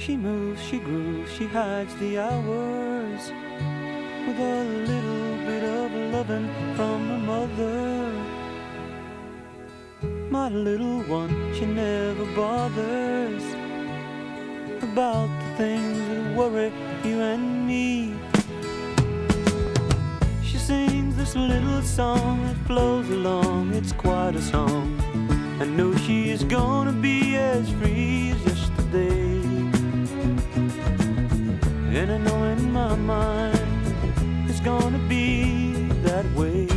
She moves, she grooves, she hides the hours with a little bit of loving from her mother. My little one, she never bothers about the things that worry you and me. She sings this little song that flows along, it's quite a song. I know she is gonna be as free as yesterday. And I know in my mind it's gonna be that way.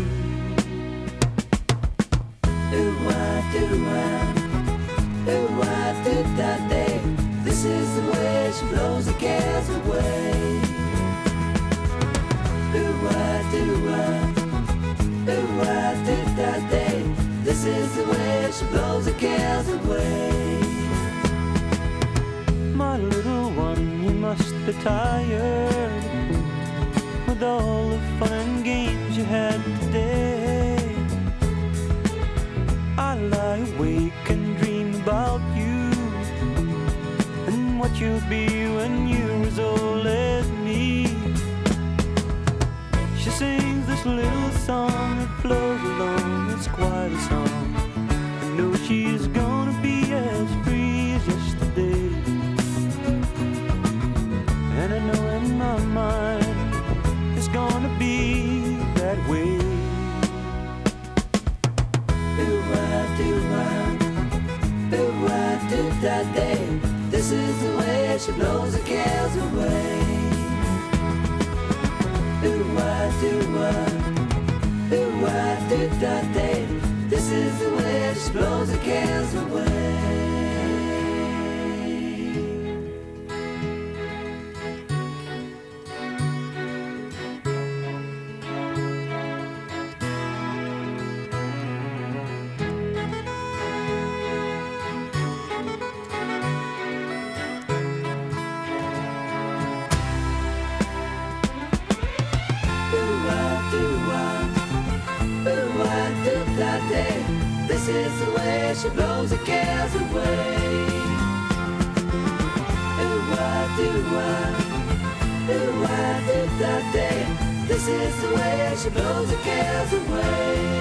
That day. This is the way she blows the cares away. That day. This is the way she blows the cares away. My little one, you must be tired with all the fun and games you had today. I lie awake and dream about you and what you'll be when you're as old as me. She sings this little song that flows along, it's quite a song. I know she's gonna be as free as yesterday. And I know in my mind it's gonna be that way. That day. This is the way she blows the cares away. That day. This is the way she blows the cares away. This is the way she blows the cares away. That day. This is the way she blows the cares away.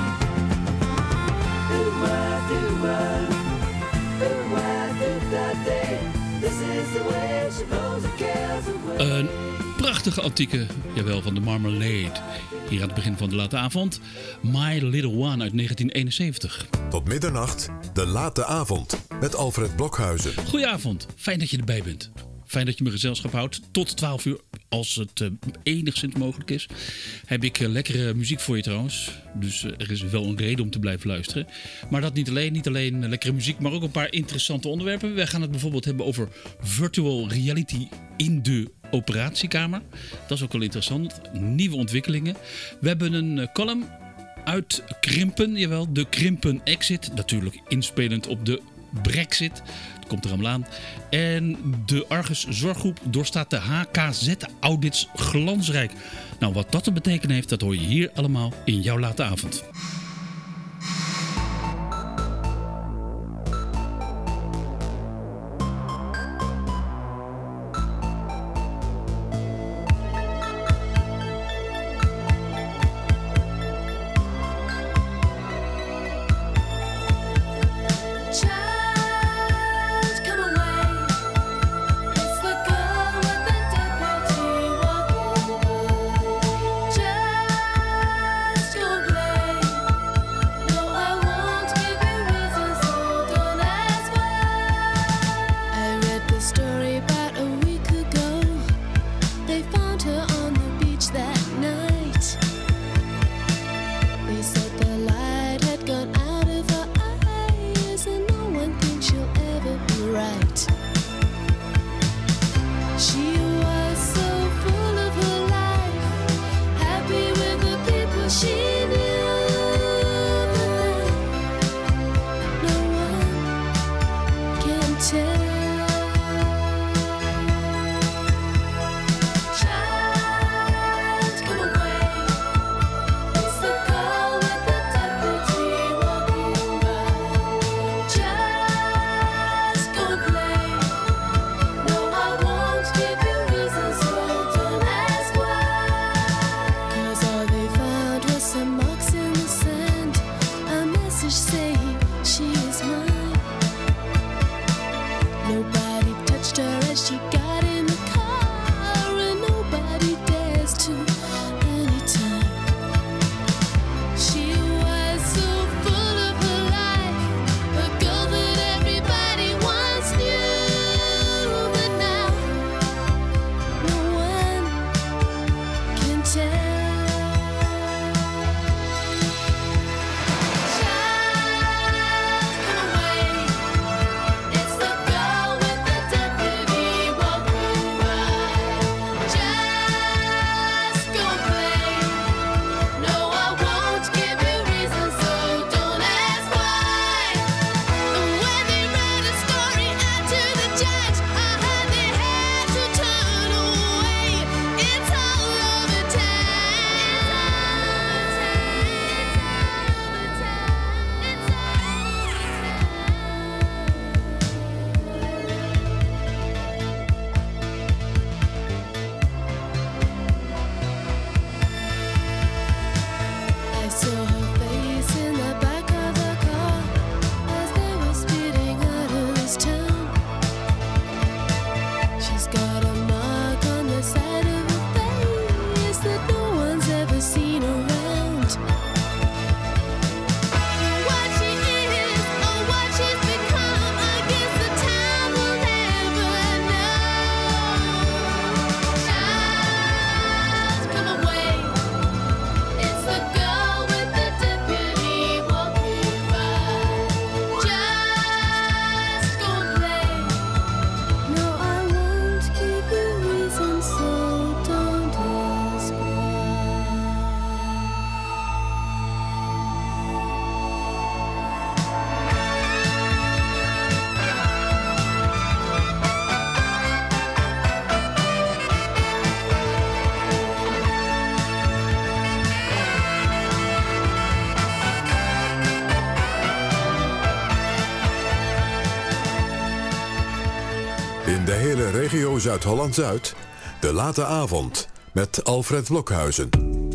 That day. This is the way she blows the cares away. Een prachtige antieke, jawel, van de Marmalade. Hier aan het begin van de late avond, My Little One uit 1971. Tot middernacht, de late avond, met Alfred Blokhuizen. Goedenavond, fijn dat je erbij bent. Fijn dat je me gezelschap houdt. Tot 12 uur, als het enigszins mogelijk is. Heb ik lekkere muziek voor je trouwens. Dus er is wel een reden om te blijven luisteren. Maar dat niet alleen. Niet alleen lekkere muziek, maar ook een paar interessante onderwerpen. Wij gaan het bijvoorbeeld hebben over virtual reality in de operatiekamer. Dat is ook wel interessant. Nieuwe ontwikkelingen. We hebben een column uit Krimpen. Jawel, de Krimpen Exit. Natuurlijk inspelend op de Brexit. Dat komt er allemaal aan. En de Argus Zorggroep doorstaat de HKZ-audits glansrijk. Nou, wat dat te betekenen heeft, dat hoor je hier allemaal in jouw late avond. In de hele regio Zuid-Holland-Zuid, De Late Avond met Alfred Blokhuizen.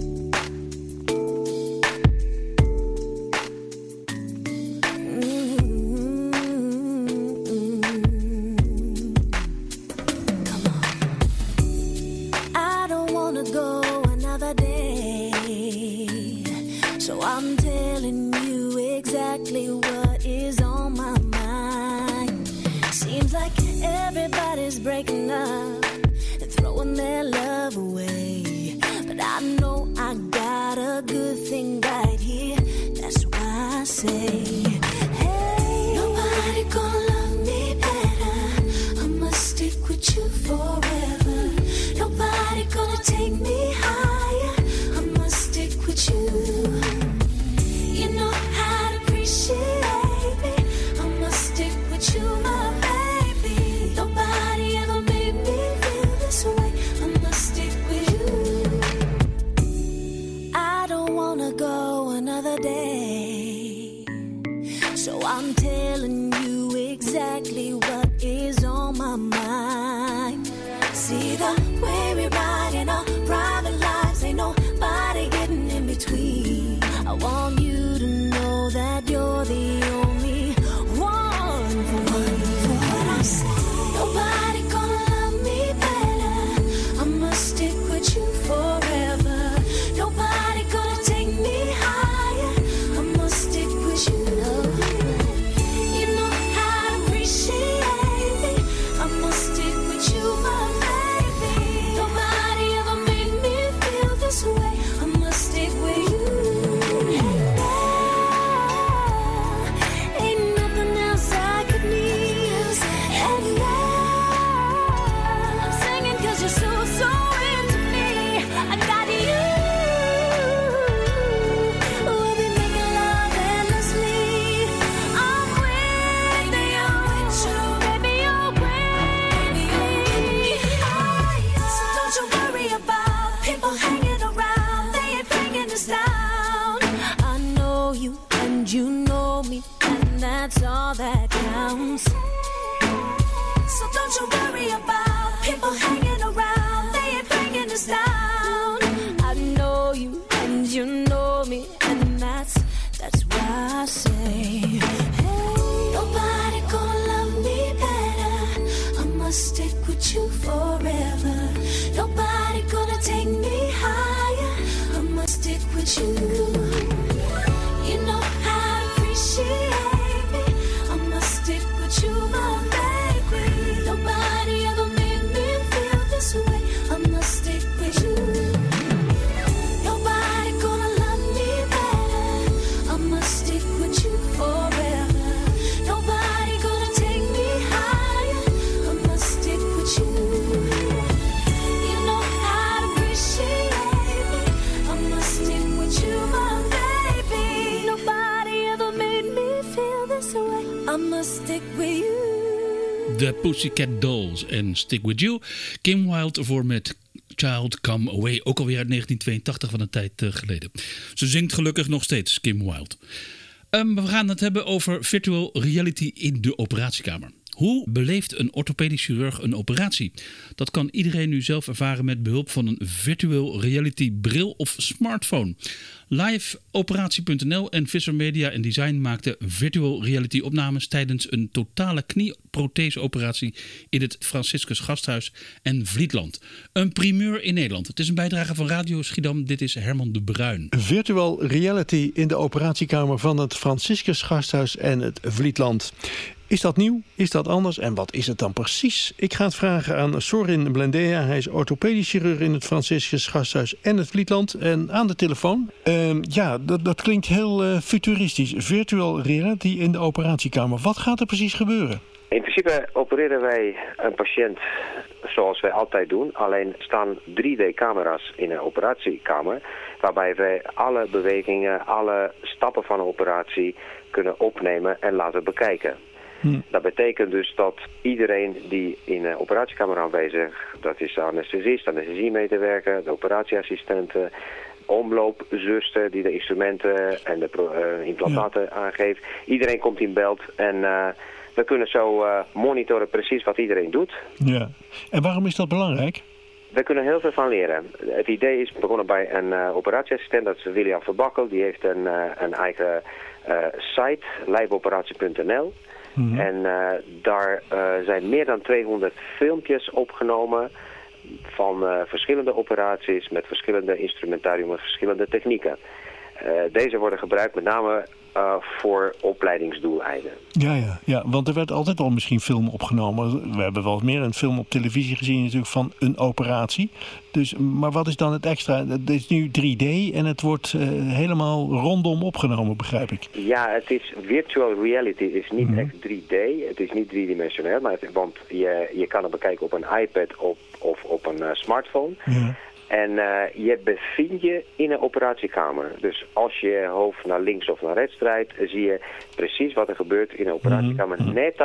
Breaking up and throwing their love away, but I know I got a good thing right here. That's why I say, hey, nobody gonna love me better. I must stick with you forever. Nobody gonna take me higher. I must stick with you. You know how to appreciate me. I must stick with you, my baby. Nobody ever made me feel this way. I must stick with you. I don't wanna go another day, so I'm telling you exactly what is on my mind. See the way we ride in our private lives, ain't nobody getting in between. I want you to know that you're the only one for what I say. Nobody gonna love me better. I must stick with you forever. Nobody gonna take me higher. I must stick with you. You know how to appreciate me. I must stick with you, my baby. Nobody ever made me feel this way. I must stick with you. Ain't nothing else I could need. And I'm singing 'cause you're so into me. I got you. We'll be making love endlessly. I'm with you, baby, you're with me. So don't you worry about people hanging around. They ain't bringing us down. I know you and you know me, and that's all that counts. So don't you worry about people hanging around. They ain't bringing us down. I know you and you know me, and that's why I say, hey, nobody gonna love me better. I must stick with you forever. Nobody gonna take me higher. I must stick with you. You know how to appreciate me. I must stick with you, my baby. Nobody ever made me feel this way. I must stick with you. Nobody gonna love me better. I must stick with you forever. Nobody gonna take me higher. I must stick with you. You know how to appreciate me. I must stick with you, my baby. Nobody ever made me feel this way. I must stick with you. De Pussycat Dolls en Stick With You. Kim Wilde voor met Child Come Away. Ook alweer uit 1982, van een tijd geleden. Ze zingt gelukkig nog steeds, Kim Wilde. We gaan het hebben over virtual reality in de operatiekamer. Hoe beleeft een orthopedisch chirurg een operatie? Dat kan iedereen nu zelf ervaren met behulp van een virtual reality bril of smartphone. Liveoperatie.nl en Visser Media en Design maakten virtual reality opnames tijdens een totale knieprotheseoperatie in het Franciscus Gasthuis en Vlietland. Een primeur in Nederland. Het is een bijdrage van Radio Schiedam. Dit is Herman de Bruin. Virtual reality in de operatiekamer van het Franciscus Gasthuis en het Vlietland. Is dat nieuw? Is dat anders? En wat is het dan precies? Ik ga het vragen aan Sorin Blendea. Hij is orthopedisch chirurg in het Franciscus Gasthuis en het Vlietland. En aan de telefoon. Dat klinkt heel futuristisch. Virtual reality in de operatiekamer. Wat gaat er precies gebeuren? In principe opereren wij een patiënt zoals wij altijd doen. Alleen staan 3D-camera's in een operatiekamer. Waarbij wij alle bewegingen, alle stappen van een operatie kunnen opnemen en laten bekijken. Dat betekent dus dat iedereen die in een operatiekamer aanwezig, dat is de anesthesist, anesthesiemedewerker, de operatieassistenten, omloopzuster die de instrumenten en de implantaten aangeeft. Iedereen komt in beeld en We kunnen zo monitoren precies wat iedereen doet. Ja. En waarom is dat belangrijk? We kunnen heel veel van leren. Het idee is begonnen bij een operatieassistent, dat is William Verbakkel. Die heeft een eigen site, liveoperatie.nl. Mhm. En daar zijn meer dan 200 filmpjes opgenomen van verschillende operaties met verschillende instrumentarium en verschillende technieken. Deze worden gebruikt met name voor opleidingsdoeleinden. Ja, want er werd altijd al misschien film opgenomen. We hebben wel eens meer een film op televisie gezien natuurlijk van een operatie. Dus, maar wat is dan het extra? Het is nu 3D en het wordt helemaal rondom opgenomen, begrijp ik. Ja, het is virtual reality. Het is niet echt 3D. Het is niet driedimensioneel, want je kan het bekijken op een iPad of op een smartphone. Ja. En je bevindt je in een operatiekamer. Dus als je je hoofd naar links of naar rechts draait, zie je precies wat er gebeurt in een operatiekamer. Net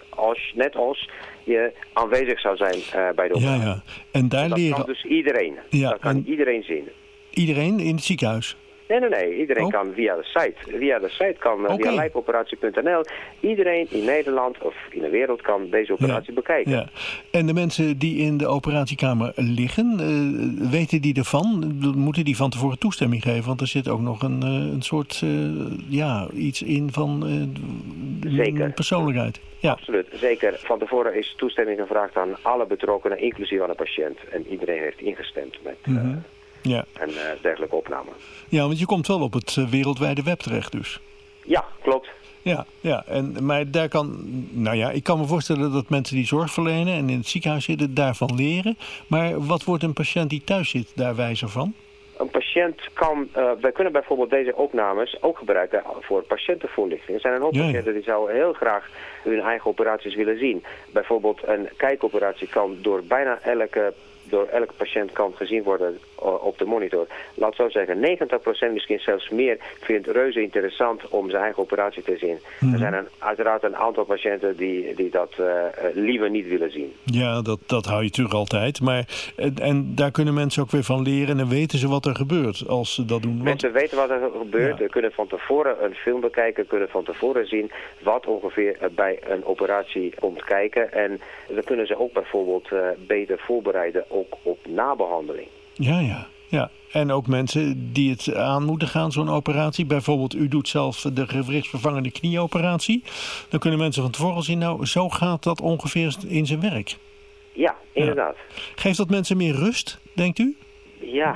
als je aanwezig zou zijn bij de operatie. Ja. En daar Dat leren kan dus iedereen. Ja, Dat kan en- iedereen zien. iedereen in het ziekenhuis. Nee. Iedereen Oh. kan via de site. Via de site kan Oké. via liveoperatie.nl. Iedereen in Nederland of in de wereld kan deze operatie bekijken. Ja. En de mensen die in de operatiekamer liggen, weten die ervan? Moeten die van tevoren toestemming geven? Want er zit ook nog een soort iets in van Zeker. persoonlijkheid. Ja. Absoluut, zeker. Van tevoren is toestemming gevraagd aan alle betrokkenen, inclusief aan de patiënt. En iedereen heeft ingestemd met Ja. een dergelijke opname. Ja, want je komt wel op het wereldwijde web terecht dus. Ja, klopt. Ja. Maar daar ik kan me voorstellen dat mensen die zorg verlenen en in het ziekenhuis zitten daarvan leren. Maar wat wordt een patiënt die thuis zit daar wijzer van? Een patiënt kan, wij kunnen bijvoorbeeld deze opnames ook gebruiken voor patiëntenvoorlichting. Er zijn een hoop Ja. patiënten die zouden heel graag hun eigen operaties willen zien. Bijvoorbeeld een kijkoperatie kan door bijna elke patiënt kan gezien worden op de monitor. Laat zo zeggen, 90%, misschien zelfs meer, vindt het reuze interessant om zijn eigen operatie te zien. Er zijn uiteraard een aantal patiënten die dat liever niet willen zien. Ja, dat hou je terug altijd. Maar, en daar kunnen mensen ook weer van leren en weten ze wat er gebeurt als ze dat doen. Want, Mensen weten wat er gebeurt, Ja. kunnen van tevoren een film bekijken, kunnen van tevoren zien wat ongeveer bij een operatie komt kijken. En dan kunnen ze ook bijvoorbeeld beter voorbereiden ook op nabehandeling. ja. En ook mensen die het aan moeten gaan, zo'n operatie. Bijvoorbeeld, u doet zelf de gewrichtsvervangende knieoperatie. Dan kunnen mensen van tevoren zien, nou, zo gaat dat ongeveer in zijn werk. Ja, inderdaad. Geeft dat mensen meer rust, denkt u? Ja,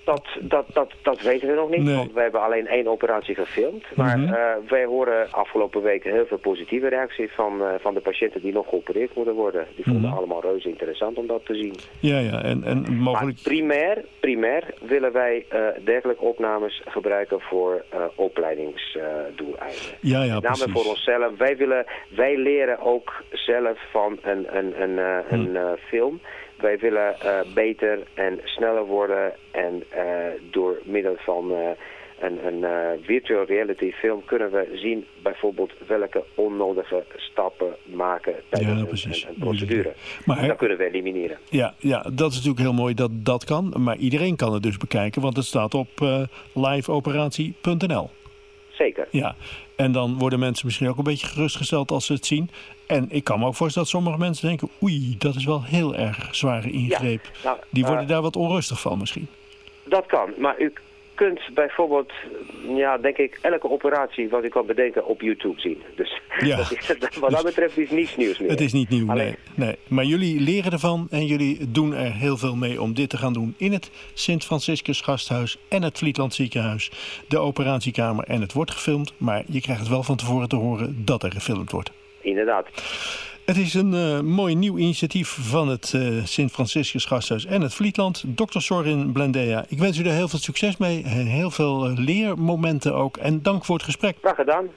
dat weten we nog niet, Nee. want we hebben alleen 1 operatie gefilmd. Maar wij horen afgelopen weken heel veel positieve reacties van de patiënten die nog geopereerd moeten worden. Die vonden allemaal reuze interessant om dat te zien. Ja, en mogelijk... Maar primair willen wij dergelijke opnames gebruiken voor opleidingsdoeleinden. Ja, Met name precies. voor onszelf. Wij leren ook zelf van een film. Wij willen beter en sneller worden en door middel van een virtual reality film kunnen we zien bijvoorbeeld welke onnodige stappen maken tijdens een procedure. Maar- Dat kunnen we elimineren. Ja, dat is natuurlijk heel mooi dat dat kan. Maar iedereen kan het dus bekijken, want het staat op liveoperatie.nl. Zeker. Ja, en dan worden mensen misschien ook een beetje gerustgesteld als ze het zien. En ik kan me ook voorstellen dat sommige mensen denken, oei, dat is wel heel erg zware ingreep. Ja, nou, Die worden daar wat onrustig van misschien. Dat kan, maar u kunt bijvoorbeeld, denk ik, elke operatie wat u kan bedenken op YouTube zien. Dus Ja. wat dat betreft is niets nieuws meer. Het is niet nieuw, Alleen- nee. Maar jullie leren ervan en jullie doen er heel veel mee om dit te gaan doen in het Sint-Franciscus Gasthuis en het Vlietland Ziekenhuis. De operatiekamer en het wordt gefilmd, maar je krijgt het wel van tevoren te horen dat er gefilmd wordt. Inderdaad. Het is een mooi nieuw initiatief van het Sint-Franciscus Gasthuis en het Vlietland. Dr. Sorin Blendea, ik wens u er heel veel succes mee en heel veel leermomenten ook. En dank voor het gesprek. Graag gedaan.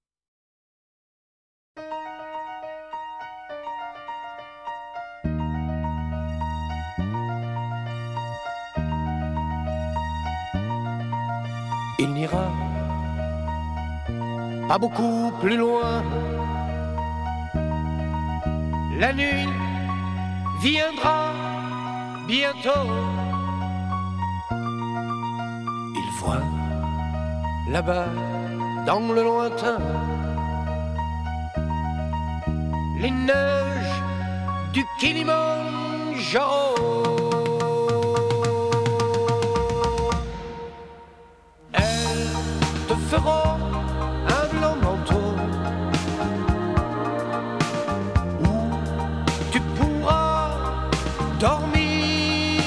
Il n'ira pas beaucoup plus loin. La nuit viendra bientôt. Il voit là-bas dans le lointain les neiges du Kilimandjaro. Elles te feront un blanc manteau où tu pourras dormir.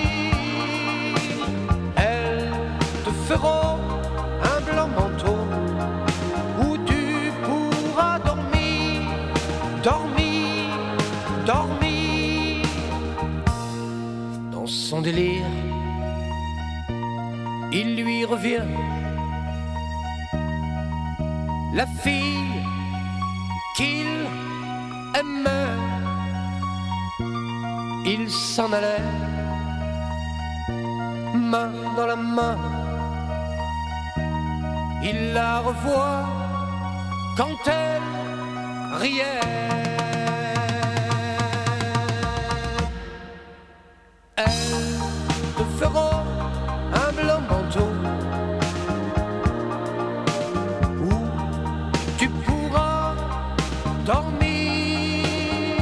Elles te feront un blanc manteau où tu pourras dormir, dormir, dormir. Dans son délire, il lui revient la fille qu'il aimait. Il s'en allait, main dans la main. Il la revoit quand elle riait. Elles te feront un blanc manteau où tu pourras dormir.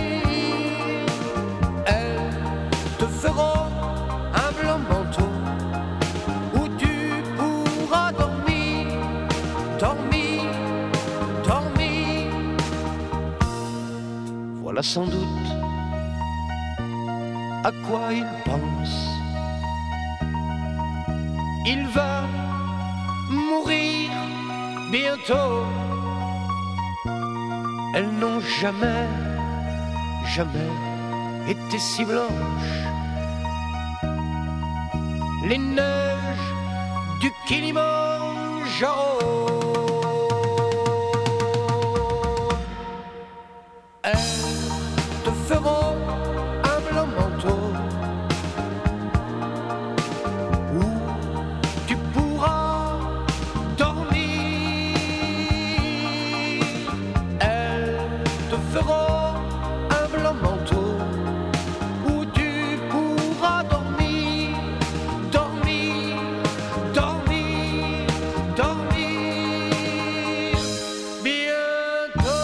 Elles te feront un blanc manteau où tu pourras dormir, dormir, dormir. Voilà sans doute à quoi il pense. Il va mourir bientôt. Elles n'ont jamais, jamais été si blanches. Les neiges du Kilimandjaro. Elles te feront un blanc manteau où tu pourras dormir. Elles te feront un blanc manteau où tu pourras dormir, dormir, dormir, dormir. Bientôt.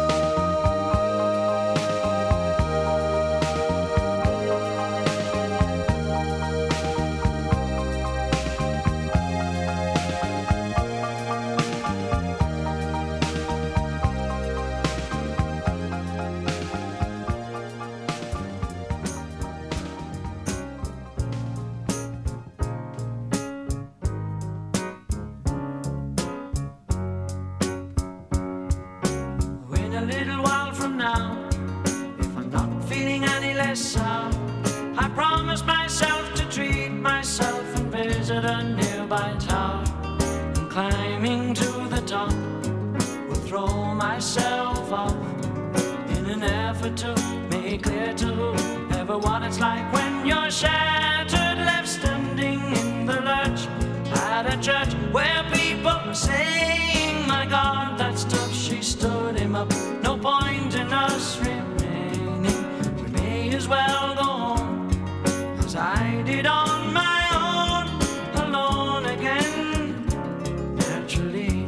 In a little while from now, if I'm not feeling any less sour, I promise myself to treat myself and visit a nearby tower. And climbing to the top, will throw myself off in an effort to make clear to whoever what it's like when you're shattered, left standing in the lurch at a church where people are saying, my God, that stuff, she stood him up. No point in us remaining. We may as well go home, as I did on my own, alone again. Naturally,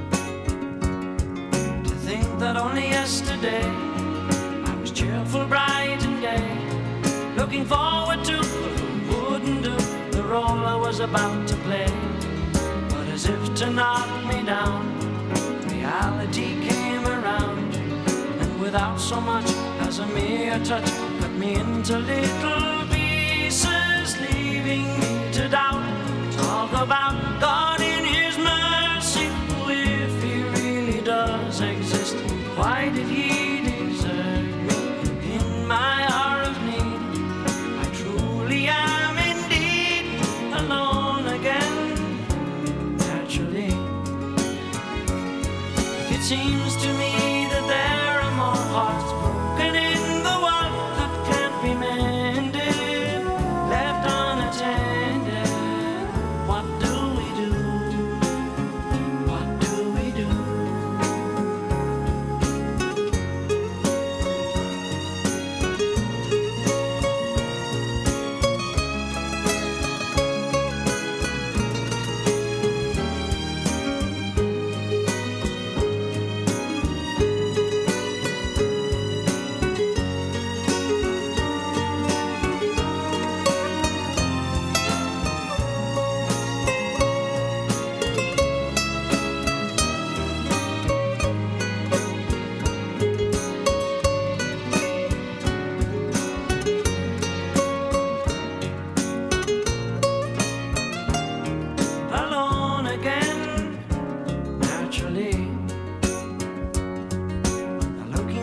to think that only yesterday I was cheerful, bright and gay, looking forward to who wouldn't do the role I was about to play. But as if to knock me down, reality came around, and without so much as a mere touch, cut me into little pieces, leaving me to doubt. Talk about God in His mercy, if He really does exist, why did He desert me in my hour of need? I truly am indeed alone again. Naturally, it seems to me that there are more hearts broken in the world that can't be mended, left unattended. What do we do? What do we do?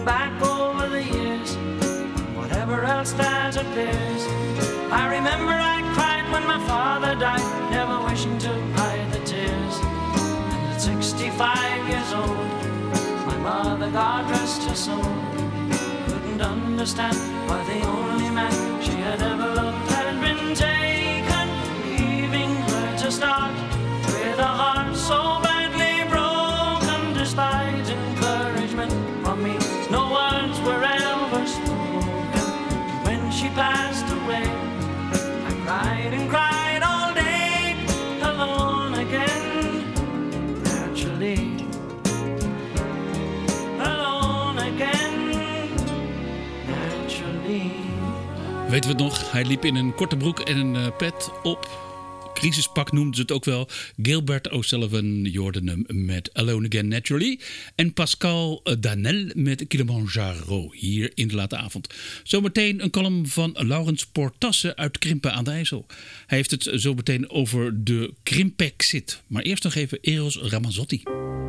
back over the years, whatever else that appears. I remember I cried when my father died, never wishing to hide the tears. And at 65 years old, my mother, God rest her soul, couldn't understand why the only man she had ever loved had been taken, leaving her to start with a heart so badly broken. Despite encouragement from me, no words were ever spoken. When she passed away, I cried and cried all day, alone again, naturally. Alone again, naturally. Weten we het nog? Hij liep in een korte broek en een pet op. Crisispak noemden ze het ook wel. Gilbert O'Sullivan, Jordan met Alone Again Naturally. En Pascal Danel met Kilimanjaro hier in de late avond. Zometeen een column van Laurens Portasse uit Krimpen aan de IJssel. Hij heeft het zo meteen over de Krimpexit. Maar eerst nog even Eros Ramazzotti.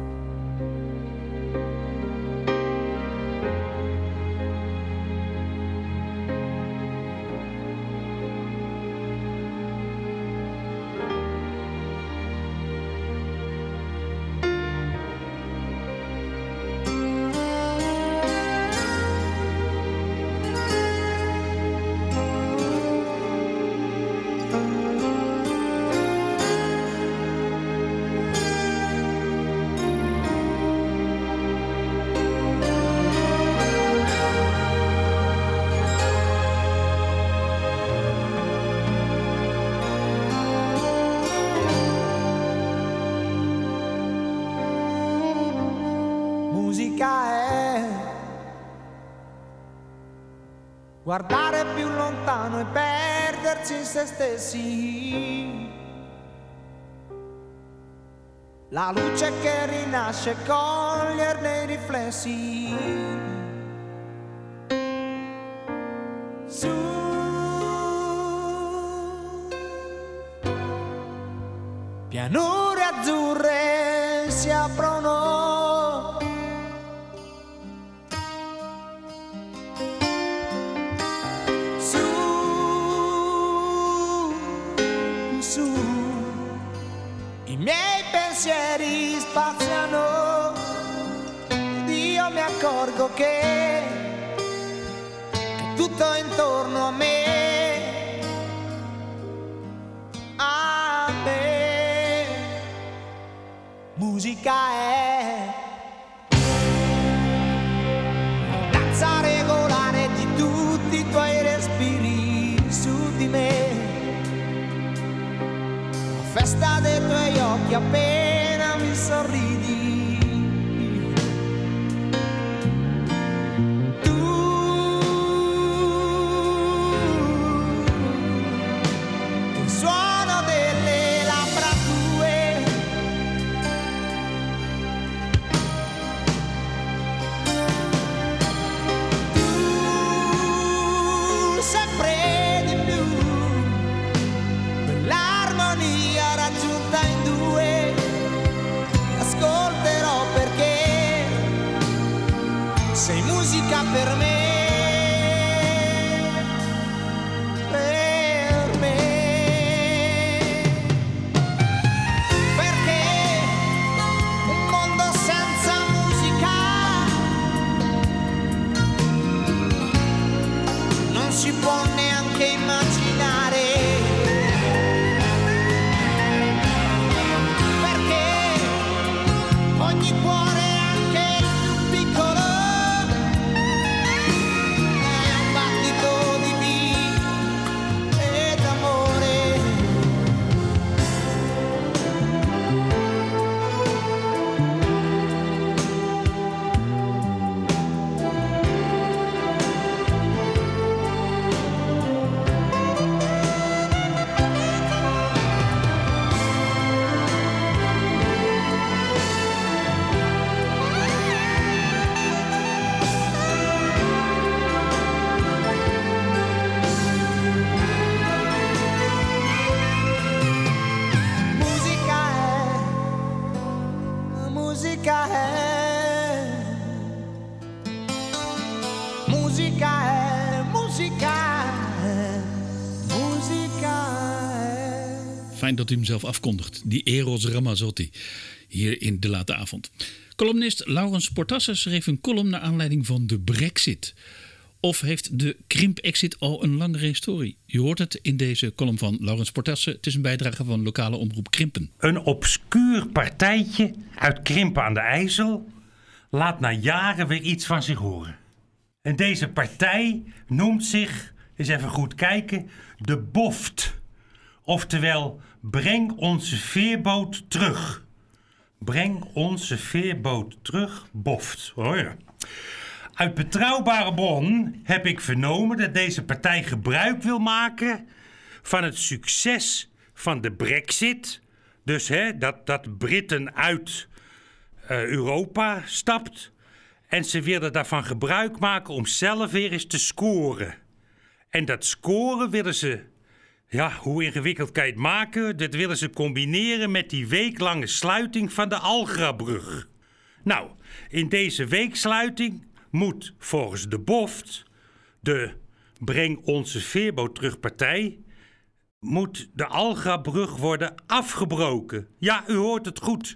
Guardare più lontano e perdersi in se stessi. La luce che rinasce, coglierne i riflessi. Su. Pianure azzurre si aprono. I miei pensieri spaziano ed io mi accorgo che tutto intorno a me musica è una danza regolare di tutti i tuoi respiri su di me. Festa dei tuoi occhi appena mi sorridi. Tu, il suono delle labbra tue, tu sempre di più, quell'armonia raggiunta in due, ascolterò perché sei musica per me, per me, perché un mondo senza musica non si può neanche immaginare. Ogni cuore, anche il più piccolo, è un battito di vita e d'amore. Fijn dat u hem zelf afkondigt. Die Eros Ramazzotti. Hier in De Late Avond. Columnist Laurens Portassen schreef een column naar aanleiding van de Brexit. Of heeft de Krimp-exit al een langere historie? Je hoort het in deze column van Laurens Portassen. Het is een bijdrage van lokale omroep Krimpen. Een obscuur partijtje uit Krimpen aan de IJssel laat na jaren weer iets van zich horen. En deze partij noemt zich, eens even goed kijken, de BOFT. Oftewel, breng onze veerboot terug. Breng onze veerboot terug, BOFT. Oh ja. Uit betrouwbare bron heb ik vernomen dat deze partij gebruik wil maken van het succes van de Brexit. Dus dat Britten uit Europa stapt. En ze willen daarvan gebruik maken om zelf weer eens te scoren. En dat scoren willen ze, ja, hoe ingewikkeld kan je het maken? Dat willen ze combineren met die weeklange sluiting van de Algrabrug. Nou, in deze weeksluiting moet volgens de BOFT, de Breng onze veerboot terug partij, moet de Algrabrug worden afgebroken. Ja, u hoort het goed.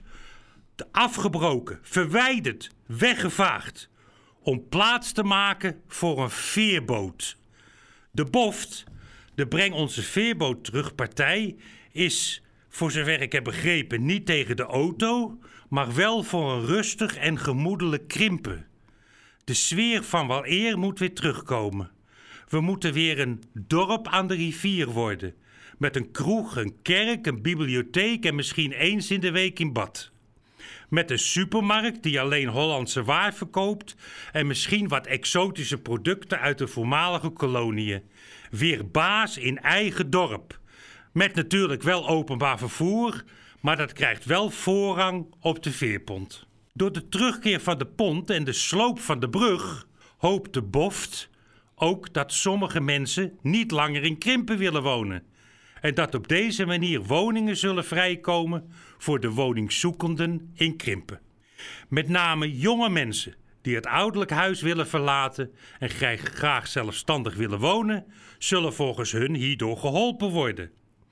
Afgebroken, verwijderd, weggevaagd. Om plaats te maken voor een veerboot. De BOFT, de Breng onze veerboot terug partij, is, voor zover ik heb begrepen, niet tegen de auto, maar wel voor een rustig en gemoedelijk Krimpen. De sfeer van weleer moet weer terugkomen. We moeten weer een dorp aan de rivier worden. Met een kroeg, een kerk, een bibliotheek en misschien eens in de week in bad. Met een supermarkt die alleen Hollandse waar verkoopt en misschien wat exotische producten uit de voormalige koloniën. Weer baas in eigen dorp. Met natuurlijk wel openbaar vervoer, maar dat krijgt wel voorrang op de veerpont. Door de terugkeer van de pont en de sloop van de brug hoopt de BOFT ook dat sommige mensen niet langer in Krimpen willen wonen. En dat op deze manier woningen zullen vrijkomen voor de woningzoekenden in Krimpen. Met name jonge mensen die het ouderlijk huis willen verlaten en graag zelfstandig willen wonen, zullen volgens hun hierdoor geholpen worden.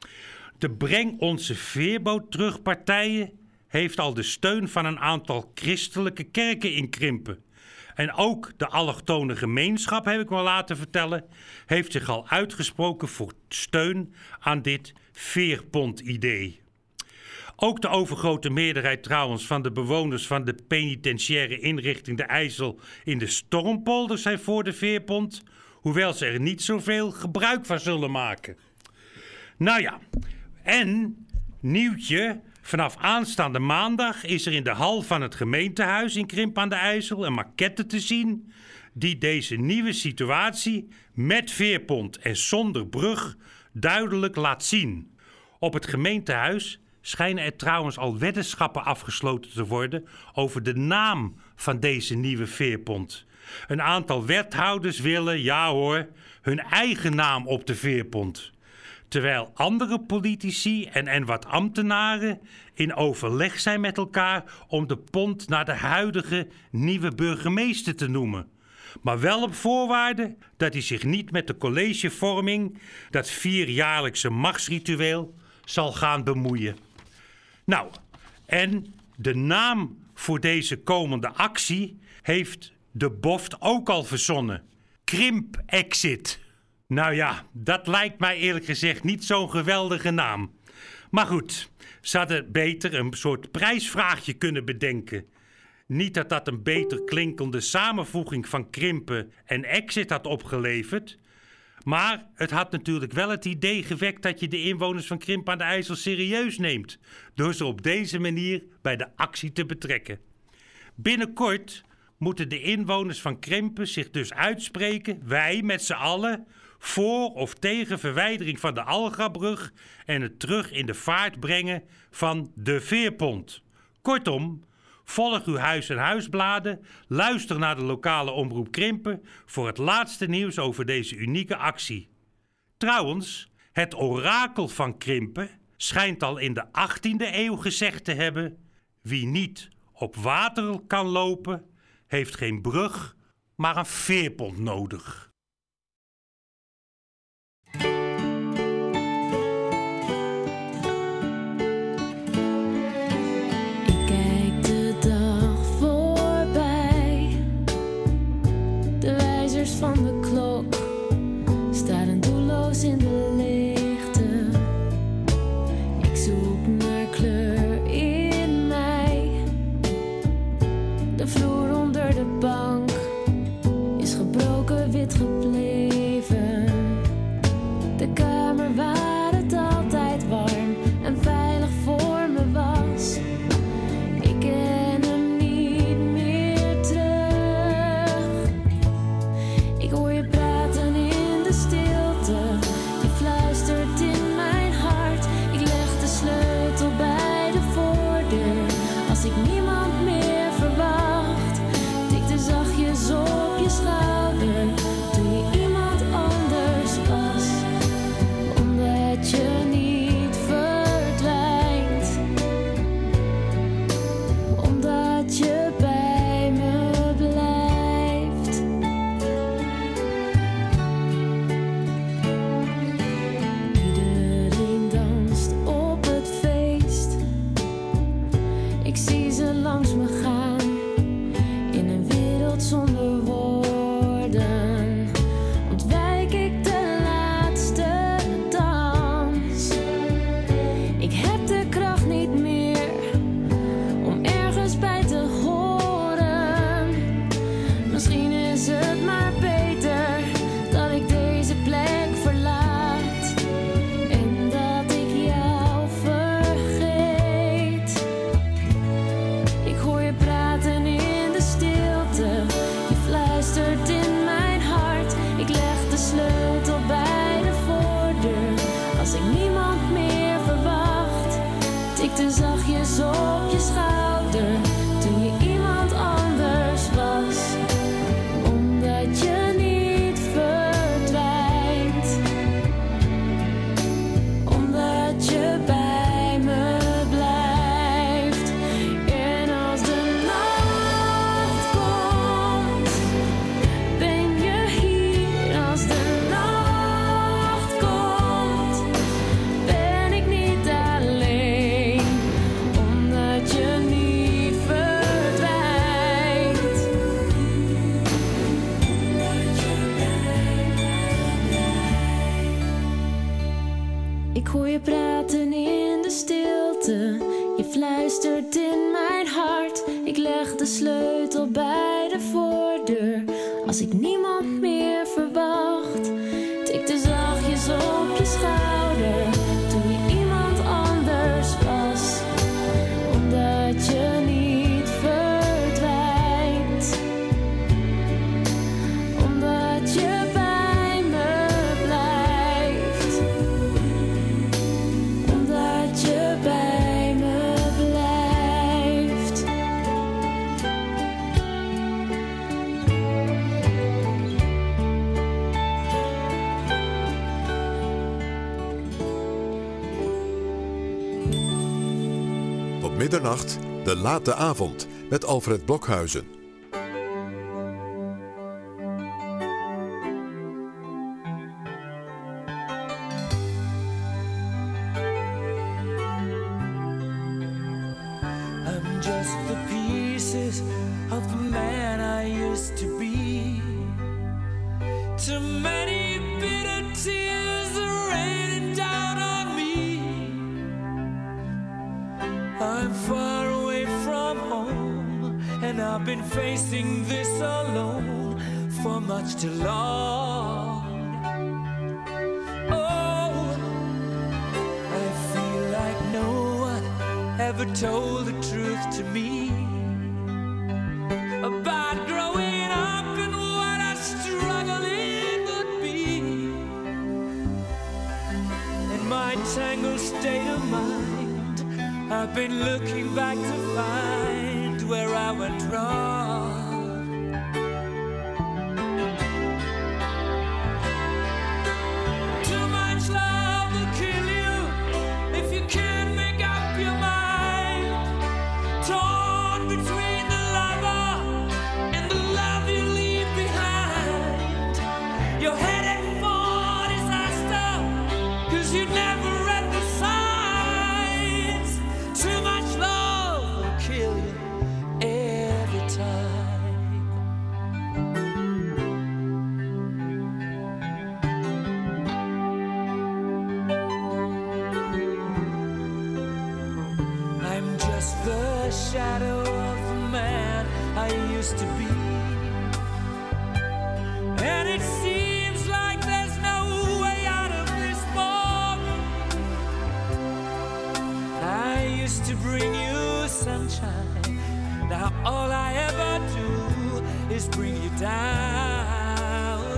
De Breng onze veerboot terug partijen heeft al de steun van een aantal christelijke kerken in Krimpen. En ook de allochtone gemeenschap, heb ik me laten vertellen, heeft zich al uitgesproken voor steun aan dit veerpont-idee. Ook de overgrote meerderheid trouwens van de bewoners van de penitentiaire inrichting de IJssel in de Stormpolder zijn voor de veerpont, hoewel ze er niet zoveel gebruik van zullen maken. Nou ja, en nieuwtje, vanaf aanstaande maandag is er in de hal van het gemeentehuis in Krimpen aan de IJssel een maquette te zien die deze nieuwe situatie met veerpont en zonder brug duidelijk laat zien. Op het gemeentehuis schijnen er trouwens al weddenschappen afgesloten te worden over de naam van deze nieuwe veerpont. Een aantal wethouders willen, ja hoor, hun eigen naam op de veerpont. Terwijl andere politici en wat ambtenaren in overleg zijn met elkaar om de pont naar de huidige nieuwe burgemeester te noemen. Maar wel op voorwaarde dat hij zich niet met de collegevorming, dat 4-jaarlijkse machtsritueel, zal gaan bemoeien. Nou, en de naam voor deze komende actie heeft de BOFT ook al verzonnen. Krimp-exit. Nou ja, dat lijkt mij eerlijk gezegd niet zo'n geweldige naam. Maar goed, ze hadden beter een soort prijsvraagje kunnen bedenken. Niet dat dat een beter klinkende samenvoeging van Krimpen en exit had opgeleverd. Maar het had natuurlijk wel het idee gewekt dat je de inwoners van Krimpen aan de IJssel serieus neemt, door ze op deze manier bij de actie te betrekken. Binnenkort moeten de inwoners van Krimpen zich dus uitspreken, wij met z'n allen, voor of tegen verwijdering van de Algrabrug en het terug in de vaart brengen van de veerpont. Kortom, volg uw huis- en huisbladen, luister naar de lokale omroep Krimpen voor het laatste nieuws over deze unieke actie. Trouwens, het orakel van Krimpen schijnt al in de 18e eeuw gezegd te hebben: wie niet op water kan lopen, heeft geen brug, maar een veerpont nodig. cijfers van de klok staren doelloos in de leegte. Ik zoek naar kleur in mij. De vloer onder de bank is gebroken wit gebleven. De kamer waar het altijd warm en veilig voor me was. Ik ken hem niet meer terug. Ik hoor je praten in de stilte. Je fluistert in mijn hart. Ik leg de sleutel bij de voordeur. Als ik niemand meer verwacht, tikte zachtjes op je schouder toen je iemand anders was. Omdat je niet verdwijnt, omdat je bij me blijft. Iedereen danst op het feest. Ik zie ze langs me gaan in een wereld zonder woorden. Ontwijk ik de laatste dans. Ik heb de kracht niet meer om ergens bij te horen. Misschien is het maar beter dat ik deze plek verlaat en dat ik jou vergeet. Ik hoor je praten in de stilte. Je fluistert in mijn hart. Ik leg de sleutel bij de voordeur. Als ik niemand meer verwacht, tikte zachtjes op je schouder toen je iemand anders was. Omdat je niet verdwijnt, omdat je bij me blijft. En als de nacht komt, ben je hier. Als de nacht komt, ben ik niet alleen. Omdat je niet verdwijnt, omdat je bij me blijft. Ik hoor je praten in de stilte. Je fluistert in mijn hart. Ik leg de sleutel bij de voordeur. Als ik niemand meer verwacht, tikte zachtjes op je schouder toen je iemand anders was. Omdat je niet verdwijnt, omdat je bij me blijft, omdat je bij me blijft. Tot middernacht, de late avond met Alfred Blokhuizen. I'm just the pieces of the man I used to be. Too many bitter tears are raining down on me. I'm far away from home, and I've been facing this alone for much too long. Oh, I feel like no one ever told the truth to me about growing up and what a struggle it would be. In my tangled state of mind, I've been looking back to find where I went wrong. Too much love will kill you if you can't make up your mind. Torn between the lover and the love you leave behind. You're headed for disaster, 'cause you never read the signs. Too much love will kill you every time. used to be. And it seems like there's no way out of this ballroom. I used to bring you sunshine. Now all I ever do is bring you down.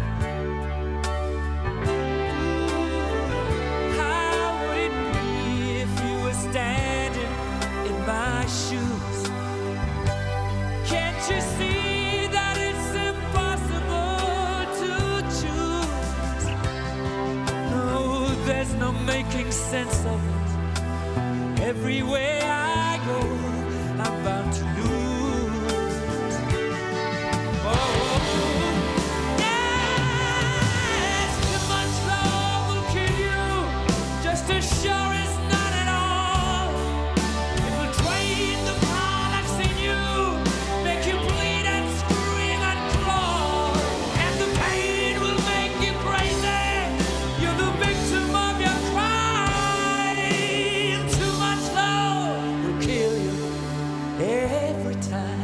How would it be if you were standing in my shoes? Can't you see that it's impossible to choose? No, there's no making sense of it. Everywhere I go, I'm bound to lose. Oh, yes, too much love will kill you, just as sure as not at all. It will drain the power that's in you, make you bleed and scream and claw, and the pain will make you crazy. You're the victim of your crime. Too much love will kill you every time.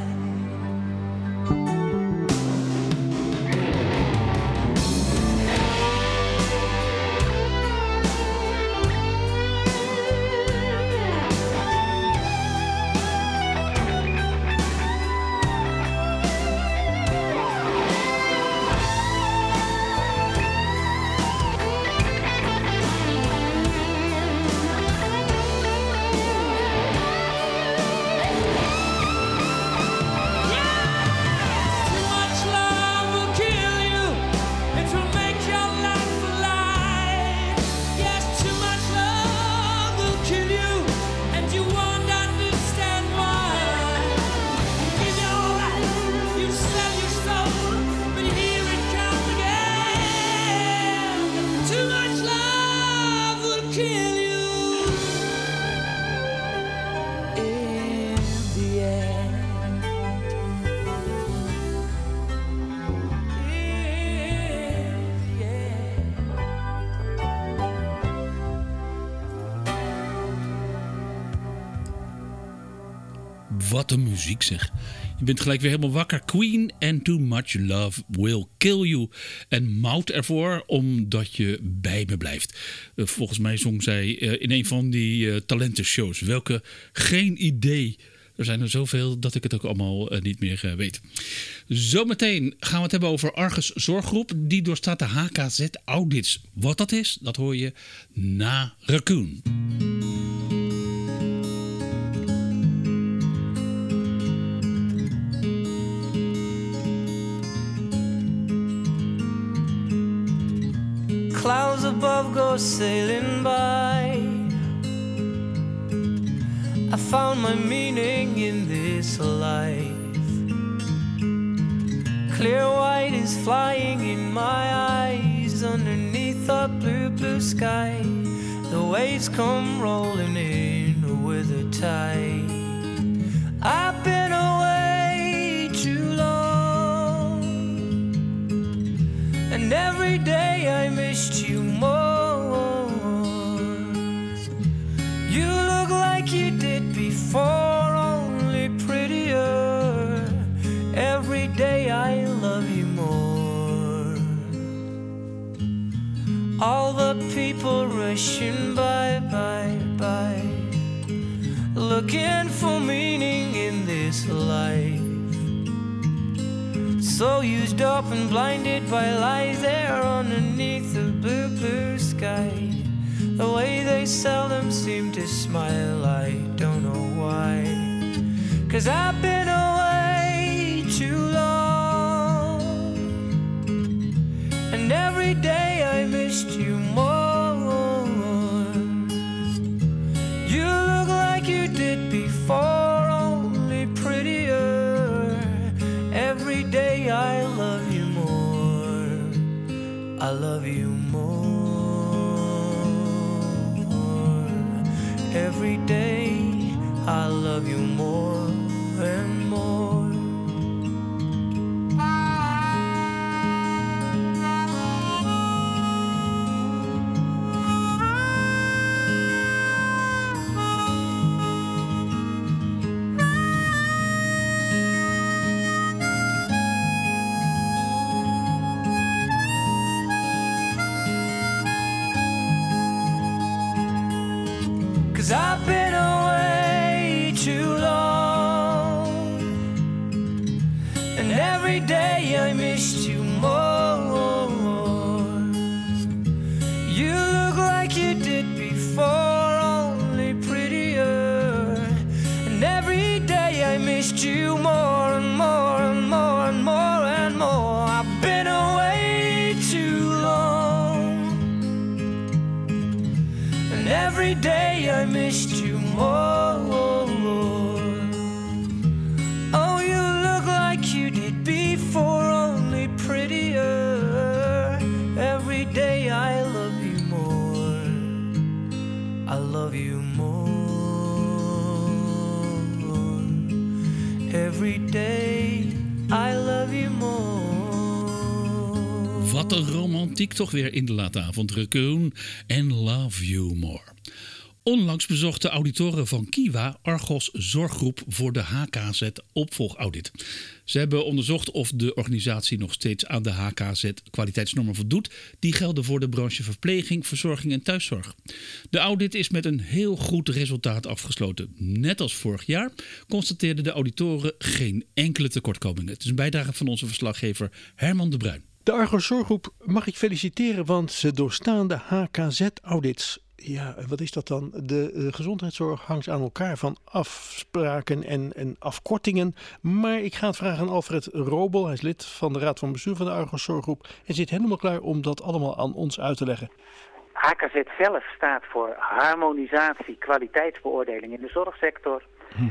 Too much love will kill you. It will make your life alive. Yes, too much love will kill you, and you won't understand why. You give your life, you sell your soul, but here it comes again. Too much love will kill you in the end. Wat een muziek zeg. Je bent gelijk weer helemaal wakker. Queen and Too Much Love Will Kill You. En mout ervoor omdat je bij me blijft. Volgens mij zong zij in een van die talentenshows. Welke? Geen idee. Er zijn er zoveel dat ik het ook allemaal niet meer weet. Zometeen gaan we het hebben over Argus Zorggroep. Die doorstaat de HKZ-audits. Wat dat is, dat hoor je na Raccoon. Clouds above go sailing by. I found my meaning in this life. Clear white is flying in my eyes underneath a blue, blue sky. The waves come rolling in with the tide. I've been away too long, and every day I missed you more. You look like you did before, only prettier. Every day I love you more. All the people rushing by, looking for meaning in this life. So used up and blinded by lies there underneath the blue, blue sky. The way they seldom seem to smile, I don't know why. 'Cause I've been away too long, and every day I missed you more. You look like you did before, only prettier. Every day I love you more. I love you more. Every day I love you more and more. 'cause I've been away too long, and every day I missed you more. You look like you did before, only prettier, and every day I missed you more and more and more and more and more. I've been away too long, and every day I missed you more. Oh, you look like you did before, only prettier. Every day I love you more. I love you more. Every day I love you more. Wat een romantiek toch weer in de late avond. Raccoon en Love You More. Onlangs bezochten auditoren van Kiwa Argos Zorggroep voor de HKZ opvolgaudit. Ze hebben onderzocht of de organisatie nog steeds aan de HKZ kwaliteitsnormen voldoet. Die gelden voor de branche verpleging, verzorging en thuiszorg. De audit is met een heel goed resultaat afgesloten. Net als vorig jaar constateerden de auditoren geen enkele tekortkomingen. Het is een bijdrage van onze verslaggever Herman de Bruin. De Argos Zorggroep mag ik feliciteren, want ze doorstaan de HKZ-audits. Ja, wat is dat dan? De gezondheidszorg hangt aan elkaar van afspraken en afkortingen. Maar ik ga het vragen aan Alfred Robel. Hij is lid van de Raad van Bestuur van de Argos Zorggroep en zit helemaal klaar om dat allemaal aan ons uit te leggen. HKZ zelf staat voor harmonisatie, kwaliteitsbeoordeling in de zorgsector.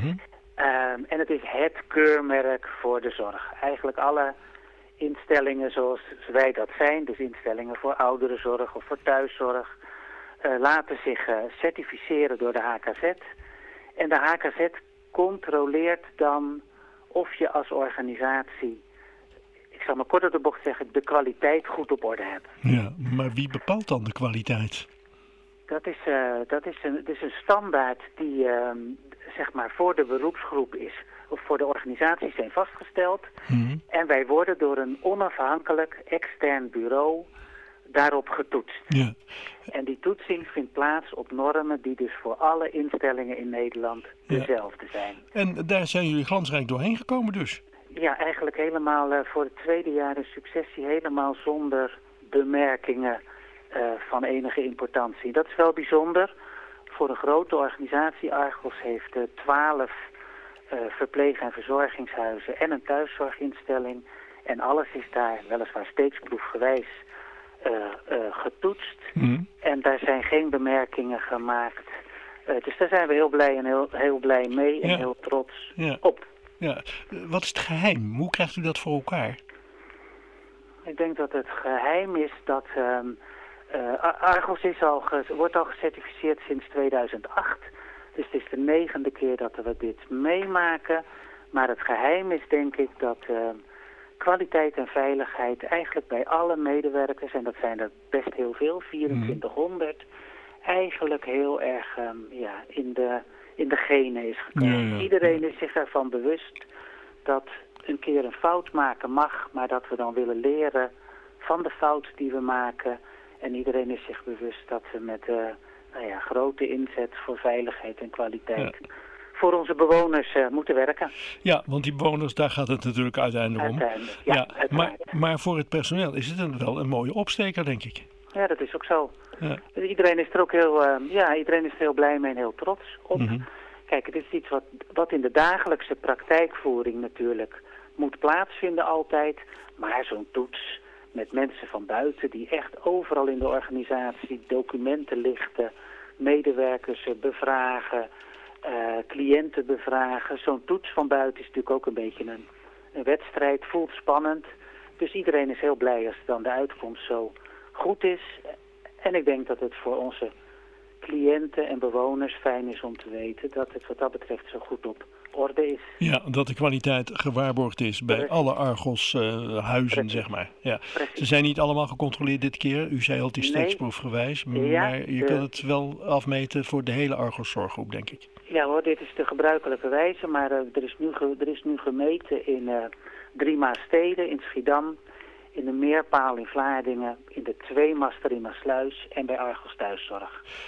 En het is het keurmerk voor de zorg. Eigenlijk alle instellingen zoals wij dat zijn, dus instellingen voor ouderenzorg of voor thuiszorg, laten zich certificeren door de HKZ. En de HKZ controleert dan of je als organisatie, ik zal maar kort op de bocht zeggen, de kwaliteit goed op orde hebt. Ja, maar wie bepaalt dan de kwaliteit? Dat is een standaard die zeg maar voor de beroepsgroep is, of voor de organisaties zijn vastgesteld. En wij worden door een onafhankelijk extern bureau daarop getoetst. Ja. En die toetsing vindt plaats op normen die dus voor alle instellingen in Nederland dezelfde zijn. En daar zijn jullie glansrijk doorheen gekomen dus? Ja, eigenlijk helemaal voor het tweede jaar in successie helemaal zonder bemerkingen van enige importantie. Dat is wel bijzonder. Voor een grote organisatie, Argos heeft 12 verpleeg- en verzorgingshuizen en een thuiszorginstelling. En alles is daar weliswaar steeksproefgewijs getoetst. En daar zijn geen bemerkingen gemaakt. Dus daar zijn we heel blij en heel blij mee en heel trots op. Ja. Wat is het geheim? Hoe krijgt u dat voor elkaar? Ik denk dat het geheim is dat Argos wordt al gecertificeerd sinds 2008. Dus het is de 9e keer dat we dit meemaken. Maar het geheim is denk ik dat kwaliteit en veiligheid eigenlijk bij alle medewerkers, en dat zijn er best heel veel, 2400, eigenlijk heel erg in de genen is gekomen. Ja. Iedereen is zich ervan bewust dat een keer een fout maken mag, maar dat we dan willen leren van de fout die we maken. En iedereen is zich bewust dat we met grote inzet voor veiligheid en kwaliteit voor onze bewoners moeten werken. Ja, want die bewoners, daar gaat het natuurlijk uiteindelijk om. Maar voor het personeel is het wel een mooie opsteker, denk ik. Ja, dat is ook zo. Ja. Iedereen is er ook heel blij mee en heel trots op. Kijk, het is iets wat in de dagelijkse praktijkvoering natuurlijk moet plaatsvinden altijd. Maar zo'n toets met mensen van buiten die echt overal in de organisatie documenten lichten, medewerkers bevragen, cliënten bevragen. Zo'n toets van buiten is natuurlijk ook een beetje een wedstrijd, voelt spannend. Dus iedereen is heel blij als dan de uitkomst zo goed is. En ik denk dat het voor onze cliënten en bewoners fijn is om te weten dat het wat dat betreft zo goed op orde is. Ja, dat de kwaliteit gewaarborgd is bij alle Argos huizen, zeg maar. Ja. Ze zijn niet allemaal gecontroleerd dit keer. U zei al, het is steeksproefgewijs. Maar je kunt het wel afmeten voor de hele Argos Zorggroep, denk ik. Ja hoor, dit is de gebruikelijke wijze. Maar er is nu gemeten in 3 Maassteden, in Schiedam, in de Meerpaal in Vlaardingen, in de 2 Master in Maasluis en bij Argos Thuiszorg.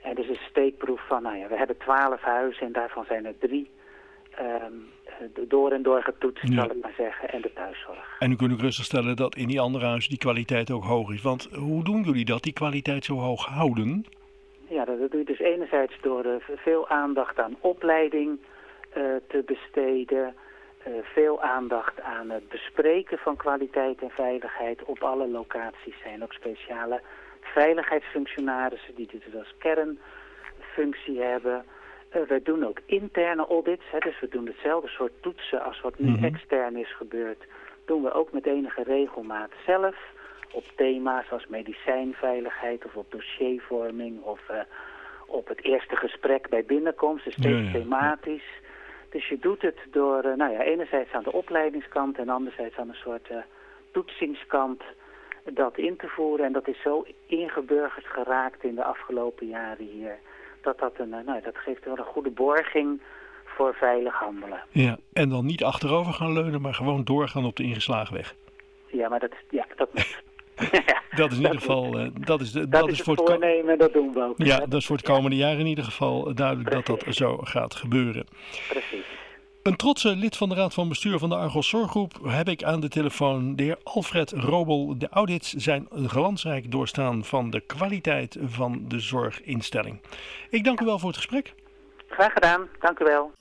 En dus een steekproef van, we hebben 12 huizen en daarvan zijn er 3 door en door getoetst, zal ik maar zeggen, en de thuiszorg. En u kunt ook rustig stellen dat in die andere huizen die kwaliteit ook hoog is. Want hoe doen jullie dat, die kwaliteit zo hoog houden? Ja, dat doe je dus enerzijds door veel aandacht aan opleiding te besteden. Veel aandacht aan het bespreken van kwaliteit en veiligheid op alle locaties. Zijn ook speciale veiligheidsfunctionarissen die dit als kernfunctie hebben. We doen ook interne audits, dus we doen hetzelfde soort toetsen als wat nu extern is gebeurd. Doen we ook met enige regelmaat zelf op thema's als medicijnveiligheid of op dossiervorming of op het eerste gesprek bij binnenkomst, dus steeds thematisch. Dus je doet het door enerzijds aan de opleidingskant en anderzijds aan een soort toetsingskant dat in te voeren. En dat is zo ingeburgerd geraakt in de afgelopen jaren hier. Dat geeft wel een goede borging voor veilig handelen. Ja, en dan niet achterover gaan leunen, maar gewoon doorgaan op de ingeslagen weg. Ja, maar dat moet. Dat is in ieder geval... Dat is het voornemen, dat doen we ook. Ja, dat is voor het komende jaar in ieder geval duidelijk dat zo gaat gebeuren. Precies. Een trotse lid van de Raad van Bestuur van de Argos Zorggroep heb ik aan de telefoon. De heer Alfred Robel. De audits zijn glansrijk doorstaan van de kwaliteit van de zorginstelling. Ik dank u wel voor het gesprek. Graag gedaan, dank u wel.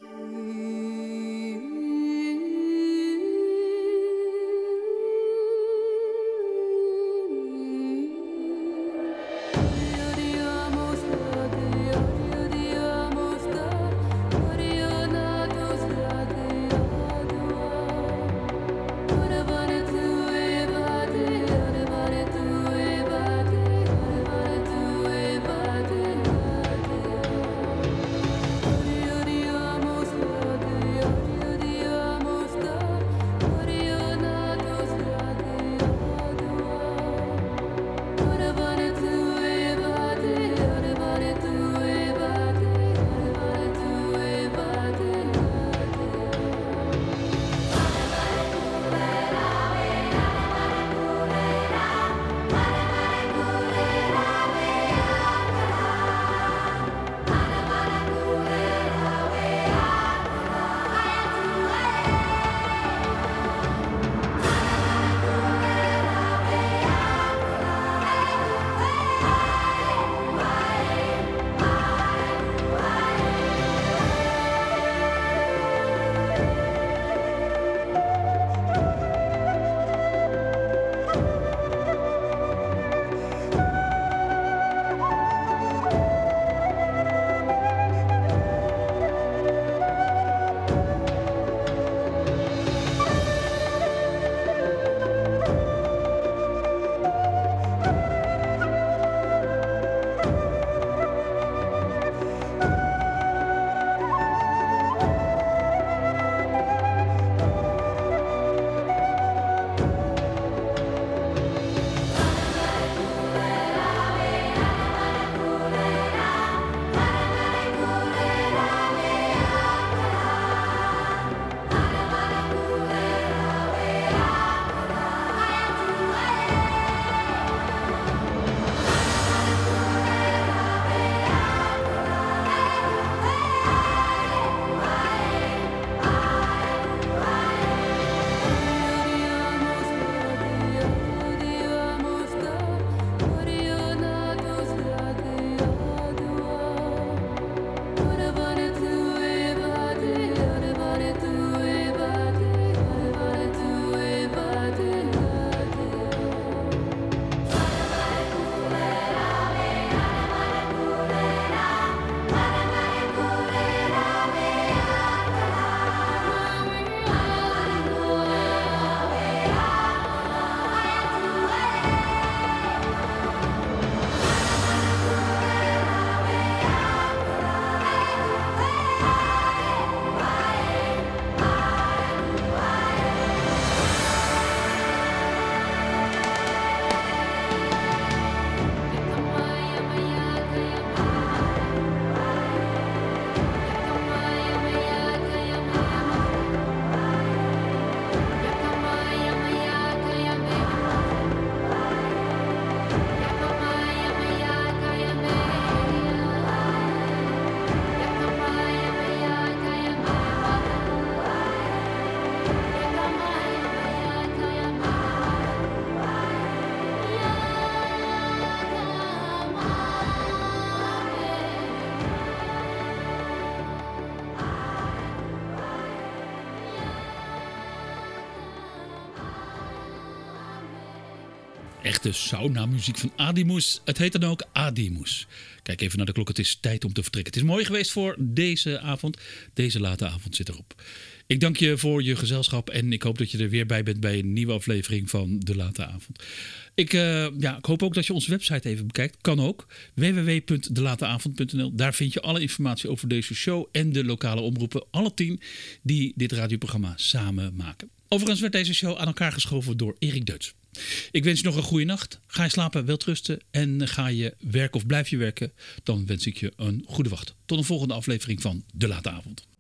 Echte sauna-muziek van Adimus. Het heet dan ook Adimus. Kijk even naar de klok, het is tijd om te vertrekken. Het is mooi geweest voor deze avond. Deze late avond zit erop. Ik dank je voor je gezelschap en ik hoop dat je er weer bij bent bij een nieuwe aflevering van De Late Avond. Ik hoop ook dat je onze website even bekijkt. Kan ook. www.delateavond.nl. Daar vind je alle informatie over deze show en de lokale omroepen. Alle 10 die dit radioprogramma samen maken. Overigens werd deze show aan elkaar geschoven door Erik Deutz. Ik wens je nog een goede nacht. Ga je slapen, welterusten en ga je werken of blijf je werken. Dan wens ik je een goede wacht. Tot een volgende aflevering van De Late Avond.